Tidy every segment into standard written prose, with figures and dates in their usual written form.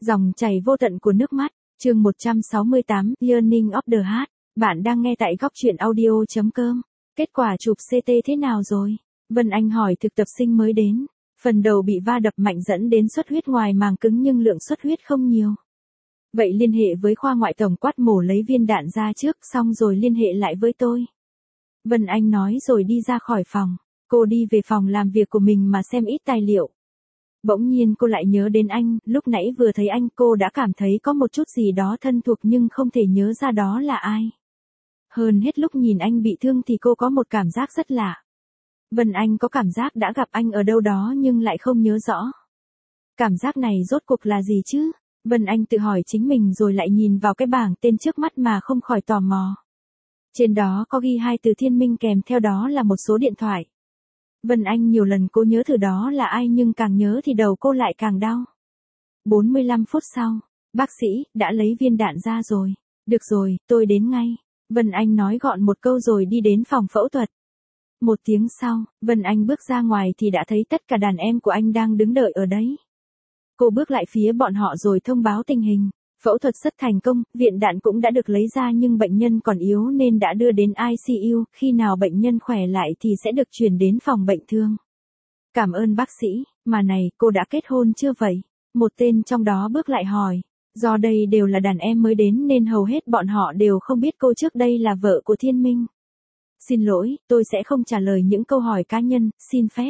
Dòng chảy vô tận của nước mắt, chương 168, Yearning of the Heart. Bạn đang nghe tại góc truyện audio.com. Kết quả chụp CT thế nào rồi? Vân Anh hỏi thực tập sinh mới đến. Phần đầu bị va đập mạnh dẫn đến xuất huyết ngoài màng cứng nhưng lượng xuất huyết không nhiều. Vậy liên hệ với khoa ngoại tổng quát mổ lấy viên đạn ra trước xong rồi liên hệ lại với tôi. Vân Anh nói rồi đi ra khỏi phòng. Cô đi về phòng làm việc của mình mà xem ít tài liệu. Bỗng nhiên cô lại nhớ đến anh, lúc nãy vừa thấy anh cô đã cảm thấy có một chút gì đó thân thuộc nhưng không thể nhớ ra đó là ai. Hơn hết lúc nhìn anh bị thương thì cô có một cảm giác rất lạ. Vân Anh có cảm giác đã gặp anh ở đâu đó nhưng lại không nhớ rõ. Cảm giác này rốt cuộc là gì chứ? Vân Anh tự hỏi chính mình rồi lại nhìn vào cái bảng tên trước mắt mà không khỏi tò mò. Trên đó có ghi 2 từ Thiên Minh kèm theo đó là một số điện thoại. Vân Anh nhiều lần cố nhớ thử đó là ai nhưng càng nhớ thì đầu cô lại càng đau. 45 phút sau, bác sĩ đã lấy viên đạn ra rồi. Được rồi, tôi đến ngay. Vân Anh nói gọn một câu rồi đi đến phòng phẫu thuật. 1 tiếng sau, Vân Anh bước ra ngoài thì đã thấy tất cả đàn em của anh đang đứng đợi ở đấy. Cô bước lại phía bọn họ rồi thông báo tình hình. Phẫu thuật rất thành công, viện đạn cũng đã được lấy ra nhưng bệnh nhân còn yếu nên đã đưa đến ICU, khi nào bệnh nhân khỏe lại thì sẽ được chuyển đến phòng bệnh thương. Cảm ơn bác sĩ, mà này, cô đã kết hôn chưa vậy? Một tên trong đó bước lại hỏi. Do đây đều là đàn em mới đến nên hầu hết bọn họ đều không biết cô trước đây là vợ của Thiên Minh. Xin lỗi, tôi sẽ không trả lời những câu hỏi cá nhân, xin phép.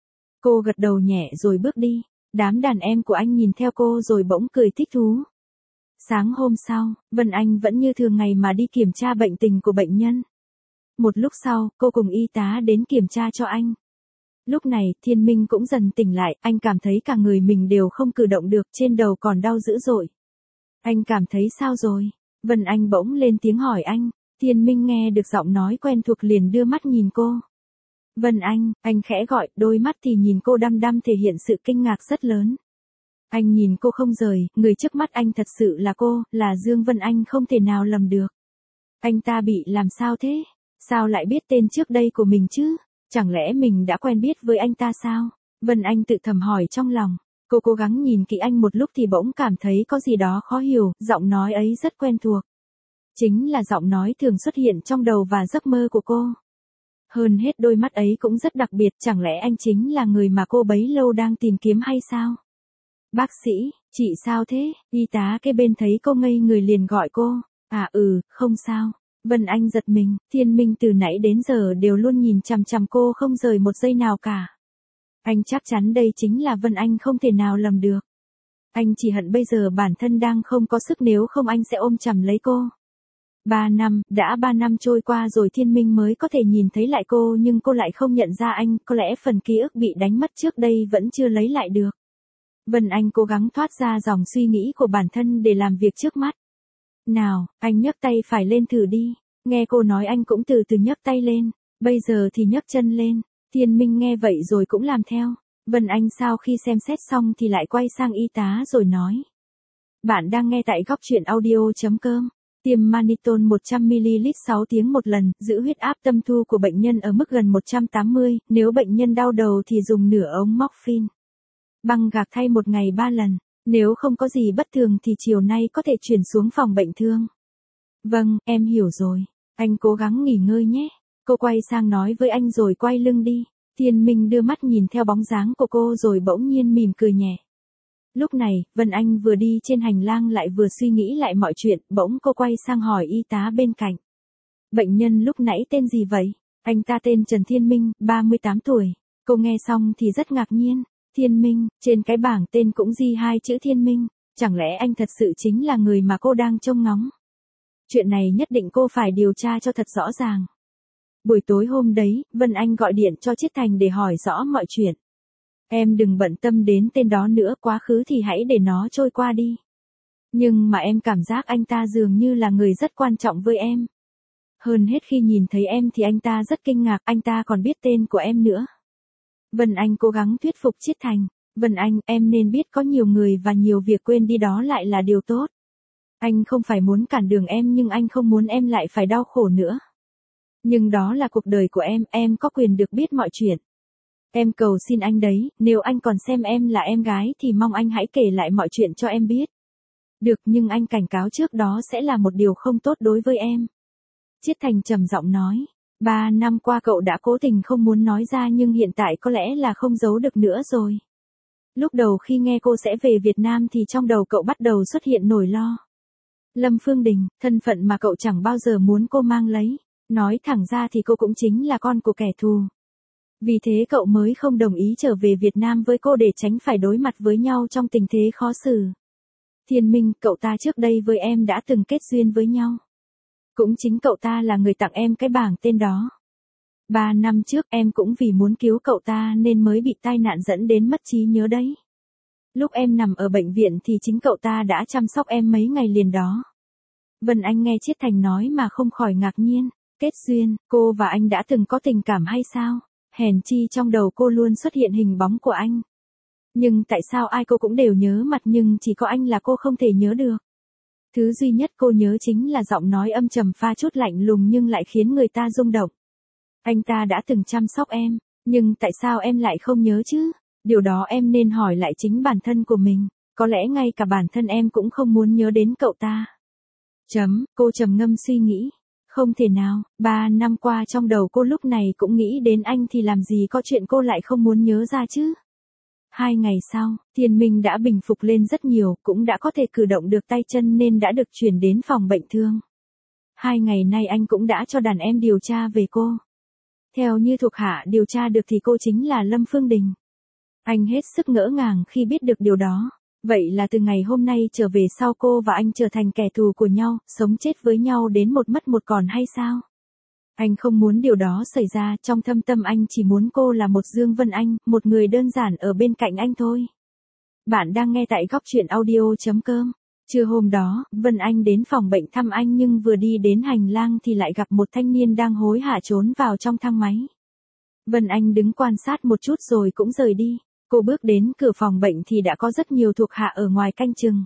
Cô gật đầu nhẹ rồi bước đi. Đám đàn em của anh nhìn theo cô rồi bỗng cười thích thú. Sáng hôm sau, Vân Anh vẫn như thường ngày mà đi kiểm tra bệnh tình của bệnh nhân. Một lúc sau, cô cùng y tá đến kiểm tra cho anh. Lúc này, Thiên Minh cũng dần tỉnh lại, anh cảm thấy cả người mình đều không cử động được, trên đầu còn đau dữ dội. Anh cảm thấy sao rồi? Vân Anh bỗng lên tiếng hỏi anh. Thiên Minh nghe được giọng nói quen thuộc liền đưa mắt nhìn cô. Vân anh khẽ gọi, đôi mắt thì nhìn cô đăm đăm thể hiện sự kinh ngạc rất lớn. Anh nhìn cô không rời, người trước mắt anh thật sự là cô, là Dương Vân Anh không thể nào lầm được. Anh ta bị làm sao thế? Sao lại biết tên trước đây của mình chứ? Chẳng lẽ mình đã quen biết với anh ta sao? Vân Anh tự thầm hỏi trong lòng. Cô cố gắng nhìn kỹ anh một lúc thì bỗng cảm thấy có gì đó khó hiểu, giọng nói ấy rất quen thuộc. Chính là giọng nói thường xuất hiện trong đầu và giấc mơ của cô. Hơn hết đôi mắt ấy cũng rất đặc biệt, chẳng lẽ anh chính là người mà cô bấy lâu đang tìm kiếm hay sao? Bác sĩ, chị sao thế? Y tá kế bên thấy cô ngây người liền gọi cô. Không sao. Vân Anh giật mình, Thiên Minh từ nãy đến giờ đều luôn nhìn chằm chằm cô không rời một giây nào cả. Anh chắc chắn đây chính là Vân Anh không thể nào lầm được. Anh chỉ hận bây giờ bản thân đang không có sức nếu không anh sẽ ôm chầm lấy cô. 3 năm, đã 3 năm trôi qua rồi Thiên Minh mới có thể nhìn thấy lại cô nhưng cô lại không nhận ra anh, có lẽ phần ký ức bị đánh mất trước đây vẫn chưa lấy lại được. Vân Anh cố gắng thoát ra dòng suy nghĩ của bản thân để làm việc trước mắt. Nào, anh nhấc tay phải lên thử đi. Nghe cô nói anh cũng từ từ nhấc tay lên. Bây giờ thì nhấc chân lên. Thiên Minh nghe vậy rồi cũng làm theo. Vân Anh sau khi xem xét xong thì lại quay sang y tá rồi nói. Bạn đang nghe tại góc truyện audio.com. Tiêm Manitol 100ml 6 tiếng một lần, giữ huyết áp tâm thu của bệnh nhân ở mức gần 180, nếu bệnh nhân đau đầu thì dùng nửa ống morphine. Băng gạc thay một ngày 3 lần, nếu không có gì bất thường thì chiều nay có thể chuyển xuống phòng bệnh thương. Vâng, em hiểu rồi, anh cố gắng nghỉ ngơi nhé. Cô quay sang nói với anh rồi quay lưng đi. Thiên Minh đưa mắt nhìn theo bóng dáng của cô rồi bỗng nhiên mỉm cười nhẹ. Lúc này, Vân Anh vừa đi trên hành lang lại vừa suy nghĩ lại mọi chuyện, bỗng cô quay sang hỏi y tá bên cạnh. Bệnh nhân lúc nãy tên gì vậy? Anh ta tên Trần Thiên Minh, 38 tuổi. Cô nghe xong thì rất ngạc nhiên. Thiên Minh, trên cái bảng tên cũng ghi 2 chữ Thiên Minh. Chẳng lẽ anh thật sự chính là người mà cô đang trông ngóng? Chuyện này nhất định cô phải điều tra cho thật rõ ràng. Buổi tối hôm đấy, Vân Anh gọi điện cho Chiết Thành để hỏi rõ mọi chuyện. Em đừng bận tâm đến tên đó nữa, quá khứ thì hãy để nó trôi qua đi. Nhưng mà em cảm giác anh ta dường như là người rất quan trọng với em. Hơn hết khi nhìn thấy em thì anh ta rất kinh ngạc, anh ta còn biết tên của em nữa. Vân Anh cố gắng thuyết phục Chiết Thành. Vân Anh, em nên biết có nhiều người và nhiều việc quên đi đó lại là điều tốt. Anh không phải muốn cản đường em nhưng anh không muốn em lại phải đau khổ nữa. Nhưng đó là cuộc đời của em có quyền được biết mọi chuyện. Em cầu xin anh đấy, nếu anh còn xem em là em gái thì mong anh hãy kể lại mọi chuyện cho em biết. Được, nhưng anh cảnh cáo trước đó sẽ là một điều không tốt đối với em. Chiết Thành trầm giọng nói. 3 năm qua cậu đã cố tình không muốn nói ra nhưng hiện tại có lẽ là không giấu được nữa rồi. Lúc đầu khi nghe cô sẽ về Việt Nam thì trong đầu cậu bắt đầu xuất hiện nỗi lo. Lâm Phương Đình, thân phận mà cậu chẳng bao giờ muốn cô mang lấy. Nói thẳng ra thì cô cũng chính là con của kẻ thù. Vì thế cậu mới không đồng ý trở về Việt Nam với cô để tránh phải đối mặt với nhau trong tình thế khó xử. Thiên Minh, cậu ta trước đây với em đã từng kết duyên với nhau. Cũng chính cậu ta là người tặng em cái bảng tên đó. 3 năm trước em cũng vì muốn cứu cậu ta nên mới bị tai nạn dẫn đến mất trí nhớ đấy. Lúc em nằm ở bệnh viện thì chính cậu ta đã chăm sóc em mấy ngày liền đó. Vân Anh nghe Chiết Thành nói mà không khỏi ngạc nhiên. Kết duyên, cô và anh đã từng có tình cảm hay sao? Hèn chi trong đầu cô luôn xuất hiện hình bóng của anh. Nhưng tại sao ai cô cũng đều nhớ mặt nhưng chỉ có anh là cô không thể nhớ được. Thứ duy nhất cô nhớ chính là giọng nói âm trầm pha chút lạnh lùng nhưng lại khiến người ta rung động. Anh ta đã từng chăm sóc em, nhưng tại sao em lại không nhớ chứ? Điều đó em nên hỏi lại chính bản thân của mình, có lẽ ngay cả bản thân em cũng không muốn nhớ đến cậu ta. Cô trầm ngâm suy nghĩ. Không thể nào, 3 năm qua trong đầu cô lúc này cũng nghĩ đến anh thì làm gì có chuyện cô lại không muốn nhớ ra chứ? 2 ngày sau, Thiên Minh đã bình phục lên rất nhiều, cũng đã có thể cử động được tay chân nên đã được chuyển đến phòng bệnh thương. 2 ngày nay anh cũng đã cho đàn em điều tra về cô. Theo như thuộc hạ điều tra được thì cô chính là Lâm Phương Đình. Anh hết sức ngỡ ngàng khi biết được điều đó. Vậy là từ ngày hôm nay trở về sau cô và anh trở thành kẻ thù của nhau, sống chết với nhau đến một mất một còn hay sao? Anh không muốn điều đó xảy ra, trong thâm tâm anh chỉ muốn cô là một Dương Vân Anh, một người đơn giản ở bên cạnh anh thôi. Bạn đang nghe tại góc truyện audio.com. Trưa hôm đó, Vân Anh đến phòng bệnh thăm anh nhưng vừa đi đến hành lang thì lại gặp một thanh niên đang hối hả trốn vào trong thang máy. Vân Anh đứng quan sát một chút rồi cũng rời đi. Cô bước đến cửa phòng bệnh thì đã có rất nhiều thuộc hạ ở ngoài canh chừng.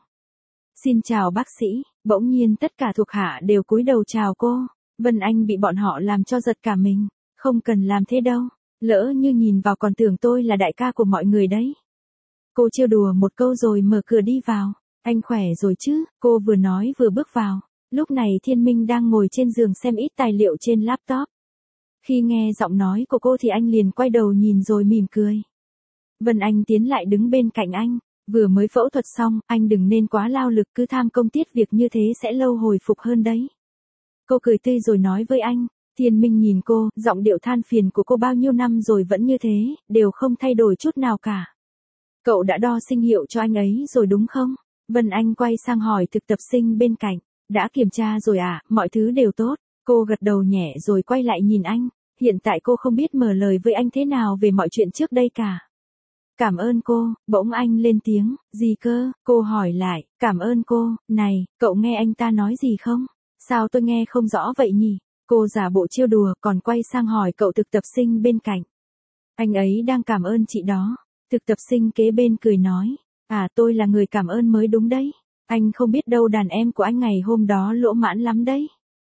Xin chào bác sĩ, bỗng nhiên tất cả thuộc hạ đều cúi đầu chào cô. Vân Anh bị bọn họ làm cho giật cả mình. Không cần làm thế đâu, lỡ như nhìn vào còn tưởng tôi là đại ca của mọi người đấy. Cô trêu đùa một câu rồi mở cửa đi vào. Anh khỏe rồi chứ, cô vừa nói vừa bước vào. Lúc này Thiên Minh đang ngồi trên giường xem ít tài liệu trên laptop. Khi nghe giọng nói của cô thì anh liền quay đầu nhìn rồi mỉm cười. Vân Anh tiến lại đứng bên cạnh anh. Vừa mới phẫu thuật xong, anh đừng nên quá lao lực, cứ tham công tiếc việc như thế sẽ lâu hồi phục hơn đấy. Cô cười tươi rồi nói với anh. Thiên Minh nhìn cô, giọng điệu than phiền của cô bao nhiêu năm rồi vẫn như thế, đều không thay đổi chút nào cả. Cậu đã đo sinh hiệu cho anh ấy rồi đúng không? Vân Anh quay sang hỏi thực tập sinh bên cạnh. Đã kiểm tra rồi à, mọi thứ đều tốt. Cô gật đầu nhẹ rồi quay lại nhìn anh. Hiện tại cô không biết mở lời với anh thế nào về mọi chuyện trước đây cả. Cảm ơn cô, bỗng anh lên tiếng. Gì cơ? Cô hỏi lại. Cảm ơn cô, này, cậu nghe anh ta nói gì không? Sao tôi nghe không rõ vậy nhỉ? Cô giả bộ trêu đùa còn quay sang hỏi cậu thực tập sinh bên cạnh. Anh ấy đang cảm ơn chị đó. Thực tập sinh kế bên cười nói. À, tôi là người cảm ơn mới đúng đấy. Anh không biết đâu, đàn em của anh ngày hôm đó lỗ mãn lắm đấy.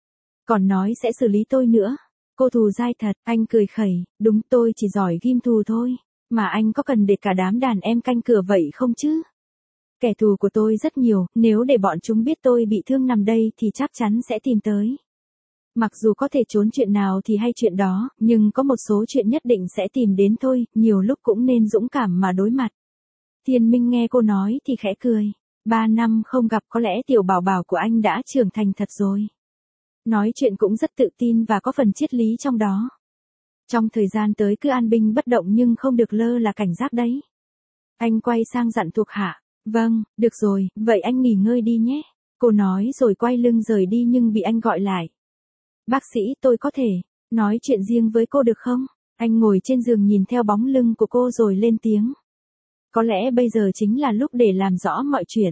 Còn nói sẽ xử lý tôi nữa. Cô thù dai thật, anh cười khẩy. Đúng, tôi chỉ giỏi ghim thù thôi. Mà anh có cần để cả đám đàn em canh cửa vậy không chứ? Kẻ thù của tôi rất nhiều, nếu để bọn chúng biết tôi bị thương nằm đây thì chắc chắn sẽ tìm tới. Mặc dù có thể trốn chuyện nào thì hay chuyện đó, nhưng có một số chuyện nhất định sẽ tìm đến thôi, nhiều lúc cũng nên dũng cảm mà đối mặt. Thiên Minh nghe cô nói thì khẽ cười. 3 năm không gặp có lẽ tiểu bảo bảo của anh đã trưởng thành thật rồi. Nói chuyện cũng rất tự tin và có phần triết lý trong đó. Trong thời gian tới cứ an binh bất động nhưng không được lơ là cảnh giác đấy. Anh quay sang dặn thuộc hạ. Vâng, được rồi, vậy anh nghỉ ngơi đi nhé. Cô nói rồi quay lưng rời đi nhưng bị anh gọi lại. Bác sĩ, tôi có thể nói chuyện riêng với cô được không? Anh ngồi trên giường nhìn theo bóng lưng của cô rồi lên tiếng. Có lẽ bây giờ chính là lúc để làm rõ mọi chuyện.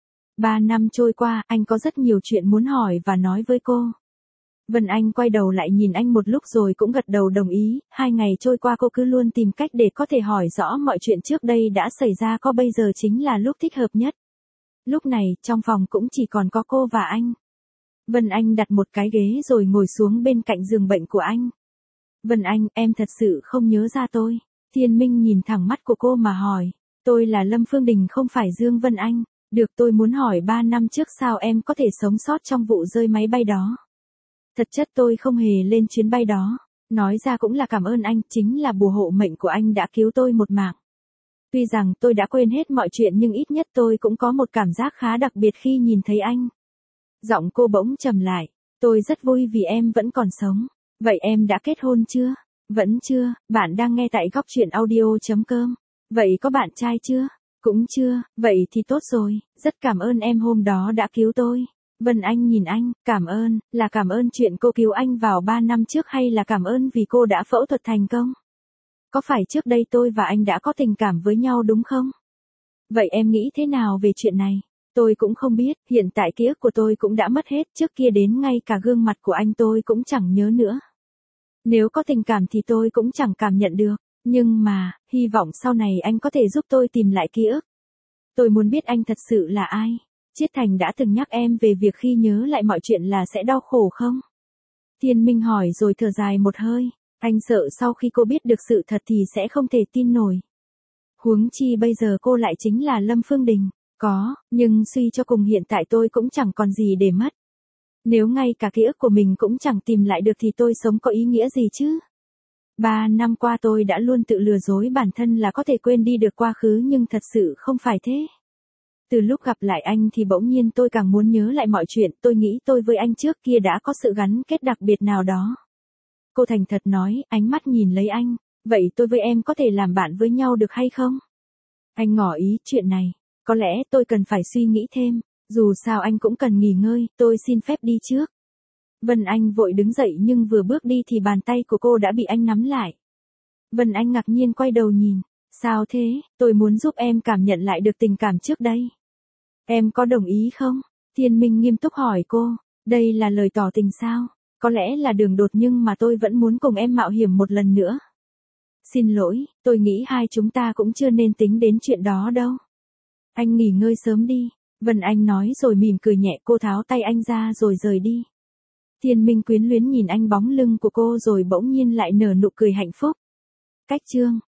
3 năm trôi qua, anh có rất nhiều chuyện muốn hỏi và nói với cô. Vân Anh quay đầu lại nhìn anh một lúc rồi cũng gật đầu đồng ý. 2 ngày trôi qua cô cứ luôn tìm cách để có thể hỏi rõ mọi chuyện trước đây đã xảy ra, có bây giờ chính là lúc thích hợp nhất. Lúc này, trong phòng cũng chỉ còn có cô và anh. Vân Anh đặt một cái ghế rồi ngồi xuống bên cạnh giường bệnh của anh. Vân Anh, em thật sự không nhớ ra tôi. Thiên Minh nhìn thẳng mắt của cô mà hỏi. Tôi là Lâm Phương Đình không phải Dương Vân Anh. Được, tôi muốn hỏi 3 năm trước sao em có thể sống sót trong vụ rơi máy bay đó. Thật chất tôi không hề lên chuyến bay đó. Nói ra cũng là cảm ơn anh, chính là bùa hộ mệnh của anh đã cứu tôi một mạng. Tuy rằng tôi đã quên hết mọi chuyện nhưng ít nhất tôi cũng có một cảm giác khá đặc biệt khi nhìn thấy anh. Giọng cô bỗng trầm lại. Tôi rất vui vì em vẫn còn sống. Vậy em đã kết hôn chưa? Vẫn chưa, bạn đang nghe tại góc truyện audio.com. Vậy có bạn trai chưa? Cũng chưa, vậy thì tốt rồi, rất cảm ơn em hôm đó đã cứu tôi. Vân Anh nhìn anh, cảm ơn, là cảm ơn chuyện cô cứu anh vào 3 năm trước hay là cảm ơn vì cô đã phẫu thuật thành công? Có phải trước đây tôi và anh đã có tình cảm với nhau đúng không? Vậy em nghĩ thế nào về chuyện này? Tôi cũng không biết, hiện tại ký ức của tôi cũng đã mất hết, trước kia đến ngay cả gương mặt của anh tôi cũng chẳng nhớ nữa. Nếu có tình cảm thì tôi cũng chẳng cảm nhận được, nhưng mà, hy vọng sau này anh có thể giúp tôi tìm lại ký ức. Tôi muốn biết anh thật sự là ai. Chiết Thành đã từng nhắc em về việc khi nhớ lại mọi chuyện là sẽ đau khổ không? Thiên Minh hỏi rồi thở dài một hơi, anh sợ sau khi cô biết được sự thật thì sẽ không thể tin nổi. Huống chi bây giờ cô lại chính là Lâm Phương Đình. Có, nhưng suy cho cùng hiện tại tôi cũng chẳng còn gì để mất. Nếu ngay cả ký ức của mình cũng chẳng tìm lại được thì tôi sống có ý nghĩa gì chứ? 3 năm qua tôi đã luôn tự lừa dối bản thân là có thể quên đi được quá khứ nhưng thật sự không phải thế. Từ lúc gặp lại anh thì bỗng nhiên tôi càng muốn nhớ lại mọi chuyện, tôi nghĩ tôi với anh trước kia đã có sự gắn kết đặc biệt nào đó. Cô thành thật nói, ánh mắt nhìn lấy anh, vậy tôi với em có thể làm bạn với nhau được hay không? Anh ngỏ ý, chuyện này, có lẽ tôi cần phải suy nghĩ thêm, dù sao anh cũng cần nghỉ ngơi, tôi xin phép đi trước. Vân Anh vội đứng dậy nhưng vừa bước đi thì bàn tay của cô đã bị anh nắm lại. Vân Anh ngạc nhiên quay đầu nhìn, sao thế, tôi muốn giúp em cảm nhận lại được tình cảm trước đây. Em có đồng ý không? Thiên Minh nghiêm túc hỏi cô, đây là lời tỏ tình sao? Có lẽ là đường đột nhưng mà tôi vẫn muốn cùng em mạo hiểm một lần nữa. Xin lỗi, tôi nghĩ hai chúng ta cũng chưa nên tính đến chuyện đó đâu. Anh nghỉ ngơi sớm đi, Vân Anh nói rồi mỉm cười nhẹ, cô tháo tay anh ra rồi rời đi. Thiên Minh quyến luyến nhìn anh bóng lưng của cô rồi bỗng nhiên lại nở nụ cười hạnh phúc. Cách chương